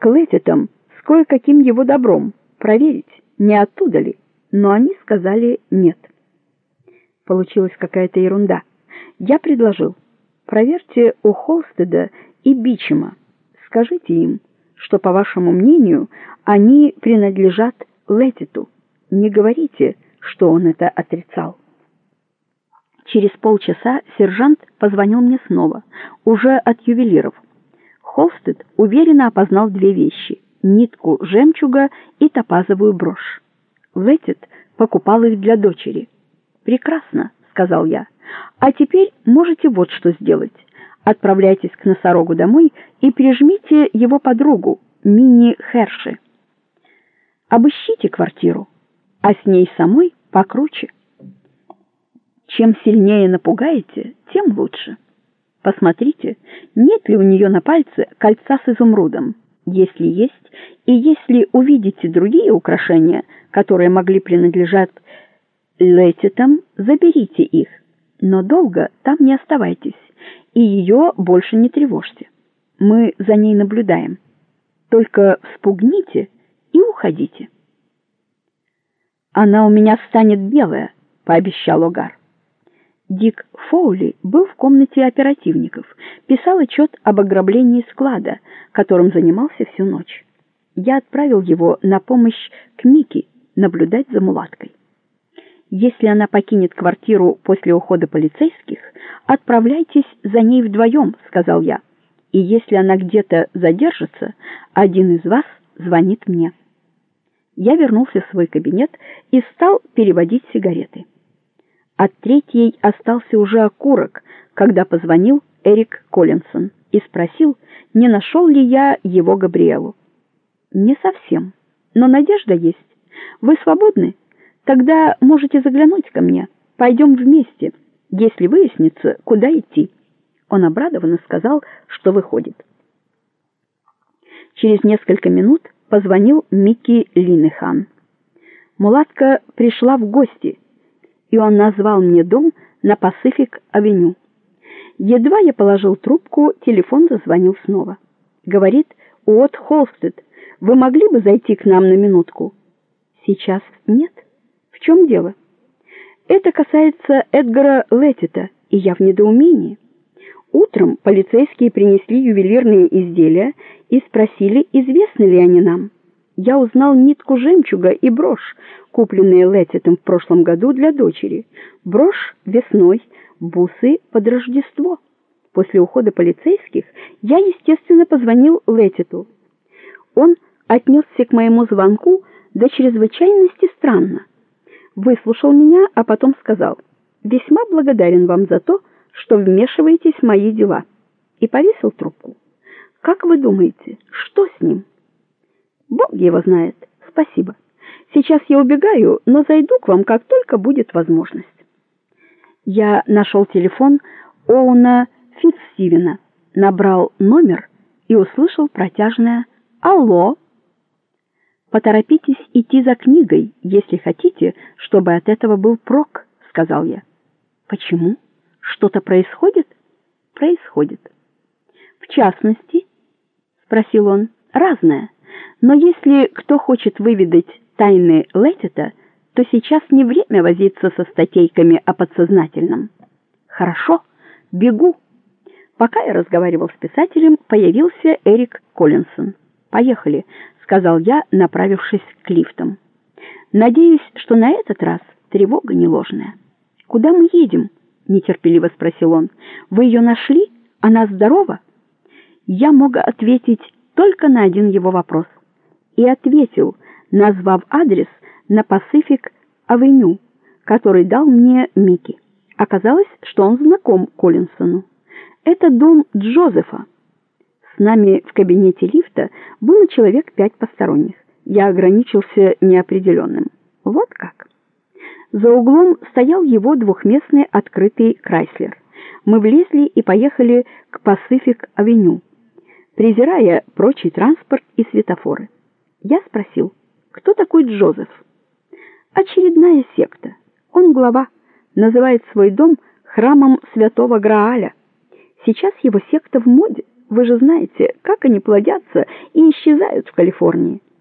Лэтитам с кое-каким его добром, проверить, не оттуда ли, но они сказали нет. Получилась какая-то ерунда. Я предложил: проверьте у Холстеда и Бичема, скажите им, что, по вашему мнению, они принадлежат Лэтиту. Не говорите, что он это отрицал. Через полчаса сержант позвонил мне снова, уже от ювелиров. Холстед уверенно опознал две вещи: нитку жемчуга и топазовую брошь. Лэтит покупал их для дочери. «Прекрасно», — сказал я. «А теперь можете вот что сделать. Отправляйтесь к носорогу домой и прижмите его подругу, Минни Херши. Обыщите квартиру, а с ней самой покруче. Чем сильнее напугаете, тем лучше. Посмотрите, нет ли у нее на пальце кольца с изумрудом. Если есть, и если увидите другие украшения, которые могли принадлежать Лэтитам, заберите их, но долго там не оставайтесь, и ее больше не тревожьте. Мы за ней наблюдаем. Только вспугните и уходите». «Она у меня станет белая», — пообещал Огар. Дик Фоули был в комнате оперативников, писал отчет об ограблении склада, которым занимался всю ночь. Я отправил его на помощь к Микки наблюдать за мулаткой. «Если она покинет квартиру после ухода полицейских, отправляйтесь за ней вдвоем», — сказал я. «И если она где-то задержится, один из вас звонит мне». Я вернулся в свой кабинет и стал переводить сигареты. От третьей остался уже окурок, когда позвонил Эрик Коллинсон и спросил, не нашел ли я его Габриэлу. «Не совсем, но надежда есть. Вы свободны? Тогда можете заглянуть ко мне. Пойдем вместе, если выяснится, куда идти». Он обрадованно сказал, что выходит. Через несколько минут позвонил Микки Линнехан. Мулатка пришла в гости, и он назвал мне дом на Пасифик-авеню. Едва я положил трубку, телефон зазвонил снова. Говорит: «Уотт Холстед, вы могли бы зайти к нам на минутку?» «Сейчас нет. В чем дело?» «Это касается Эдгара Лэтита, и я в недоумении. Утром полицейские принесли ювелирные изделия и спросили, известны ли они нам. Я узнал нитку жемчуга и брошь, купленные Лэтитом в прошлом году для дочери. Брошь весной, бусы под Рождество. После ухода полицейских я, естественно, позвонил Лэтиту. Он отнесся к моему звонку до чрезвычайности странно. Выслушал меня, а потом сказал: «Весьма благодарен вам за то, что вмешиваетесь в мои дела», и повесил трубку. Как вы думаете, что с ним? Бог его знает. Спасибо. Сейчас я убегаю, но зайду к вам, как только будет возможность. Я нашел телефон Оуэна Фитцстивена, набрал номер и услышал протяжное «Алло». «Поторопитесь идти за книгой, если хотите, чтобы от этого был прок», — сказал я. «Почему? Что-то происходит?» «Происходит». «В частности?» — спросил он. «Разное. Но если кто хочет выведать тайны Лэтита, то сейчас не время возиться со статейками о подсознательном». «Хорошо, бегу». Пока я разговаривал с писателем, появился Эрик Коллинсон. «Поехали», — сказал я, направившись к лифтам. «Надеюсь, что на этот раз тревога не ложная». «Куда мы едем?» — нетерпеливо спросил он. «Вы ее нашли? Она здорова?» Я мог ответить только на один его вопрос. И ответил, назвав адрес на Пасифик-авеню, который дал мне Микки. Оказалось, что он знаком Коллинсону. Это дом Джозефа. С нами в кабинете лифта было человек 5 посторонних. Я ограничился неопределенным. Вот как. За углом стоял его двухместный открытый Крайслер. Мы влезли и поехали к Пасифик-авеню, презирая прочий транспорт и светофоры. Я спросил, кто такой Джозеф? Очередная секта. Он глава, называет свой дом храмом Святого Грааля. Сейчас его секта в моде. Вы же знаете, как они плодятся и исчезают в Калифорнии.